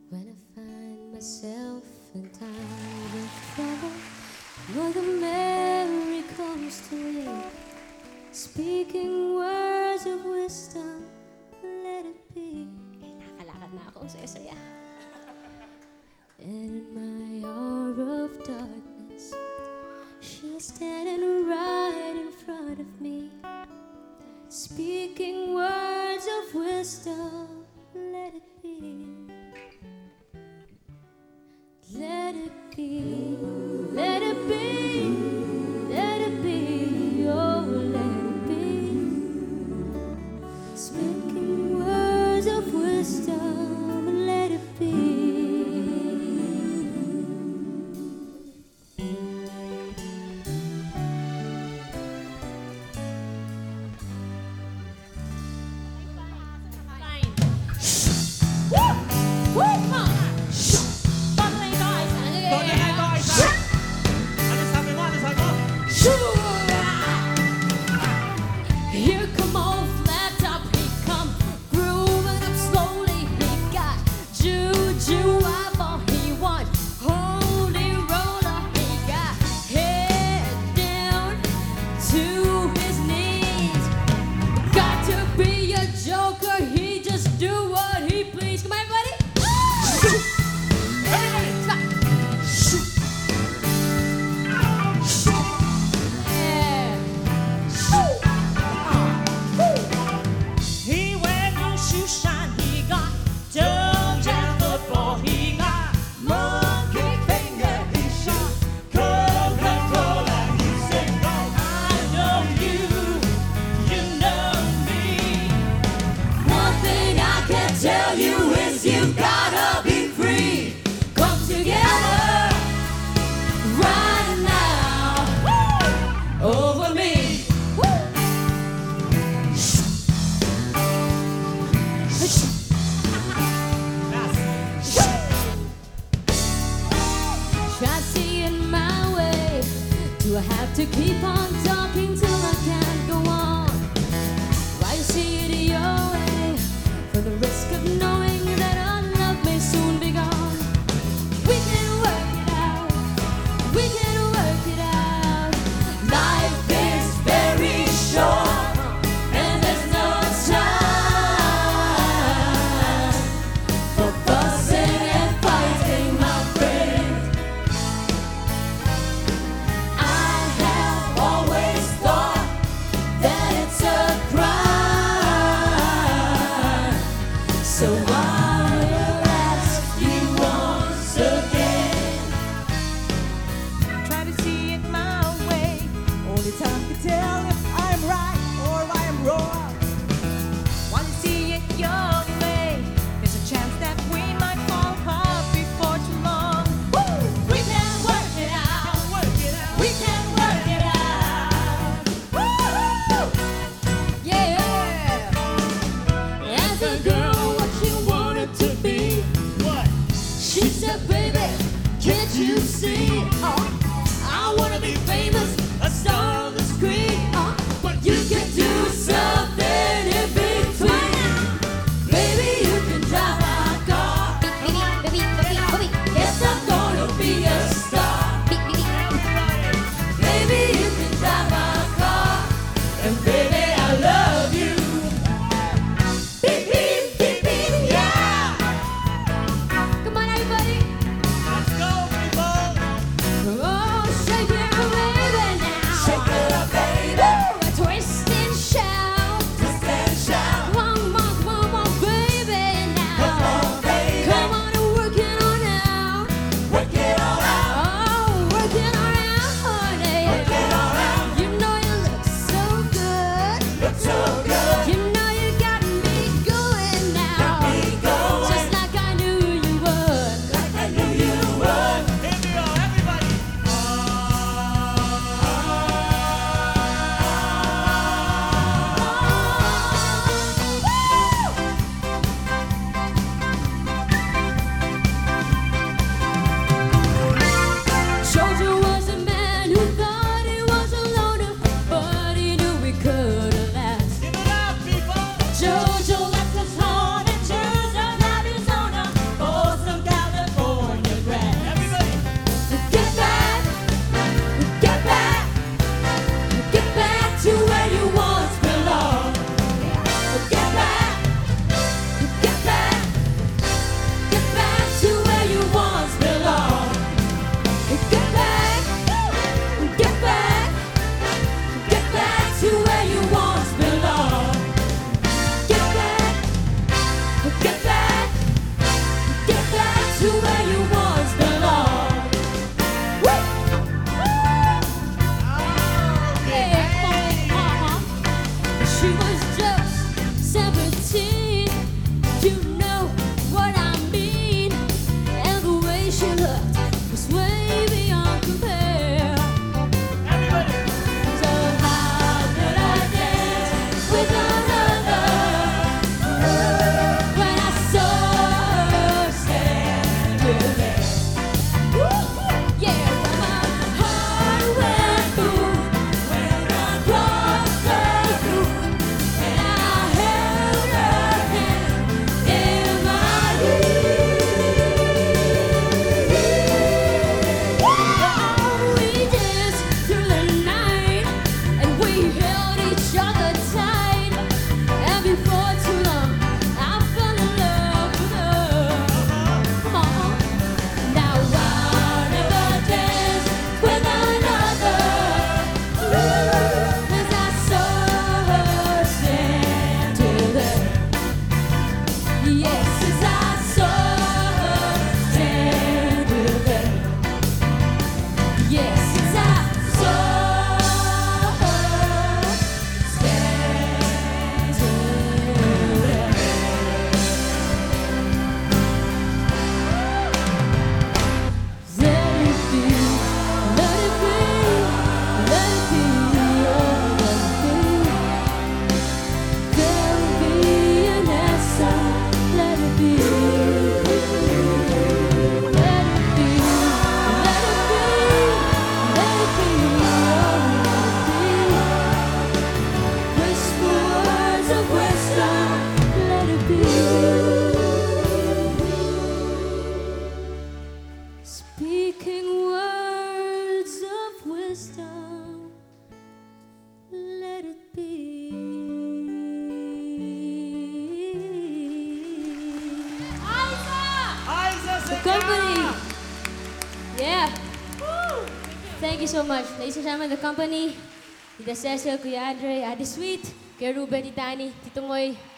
When I find myself in time of trouble, Mother Mary comes to me, speaking words of wisdom, let it be. Nakalakad na ako, saya-saya. And in my hour of darkness, she's standing right in front of me, speaking words of wisdom, let it be. Let it be, let it be, let it be, oh, let it be. Speaking words of wisdom, let it be. Here come on flat top, he come grooving up slowly. He got juju eyeball, he want holy roller. He got head down to his knees. Got to be a joker, he just do what he please. Come on, everybody. Tell you is you gotta be free. Come together right now. Woo! Over me. Woo! Try seeing my way. Do I have to keep on talking till I can't go on? Why you see it your way? For the risk of knowing that our love may soon be gone. We can work it out, we can work it out. Life is very short, and there's no time for fussing and fighting, my friend. I have always thought Get back to where you once belonged. Get back, get back, get back to where you once belonged. Get back, get back, get back to where you once belonged. Woo! Yeah, she was just 17. You know what I mean. And the way she looked was way beyond compare. So how could I dance with another when I saw her standing there? Yeah, my heart went boom when I crossed the room, and I held her hand in mine. We danced through the night, and we held each other tight. And before too long, I fell in love with her. Come on. Now I'll never dance with another, 'cause I saw her standing there. Yes, as I saw her standing there. Yes, as I saw her standing there. Let it be, let it be, let it be, oh, let it be. There'll be an answer. Let it be, let it be, let it be, let it be, oh, let it be. Whisper words of wisdom. Let it be. Speaking words of wisdom, let it be. The company. Yeah. Thank you so much. Ladies and gentlemen, the company. Tita Cecil, Kuya Andre, Ate Sweet, Kuya Ruben, Tita Annie, Tito Moy,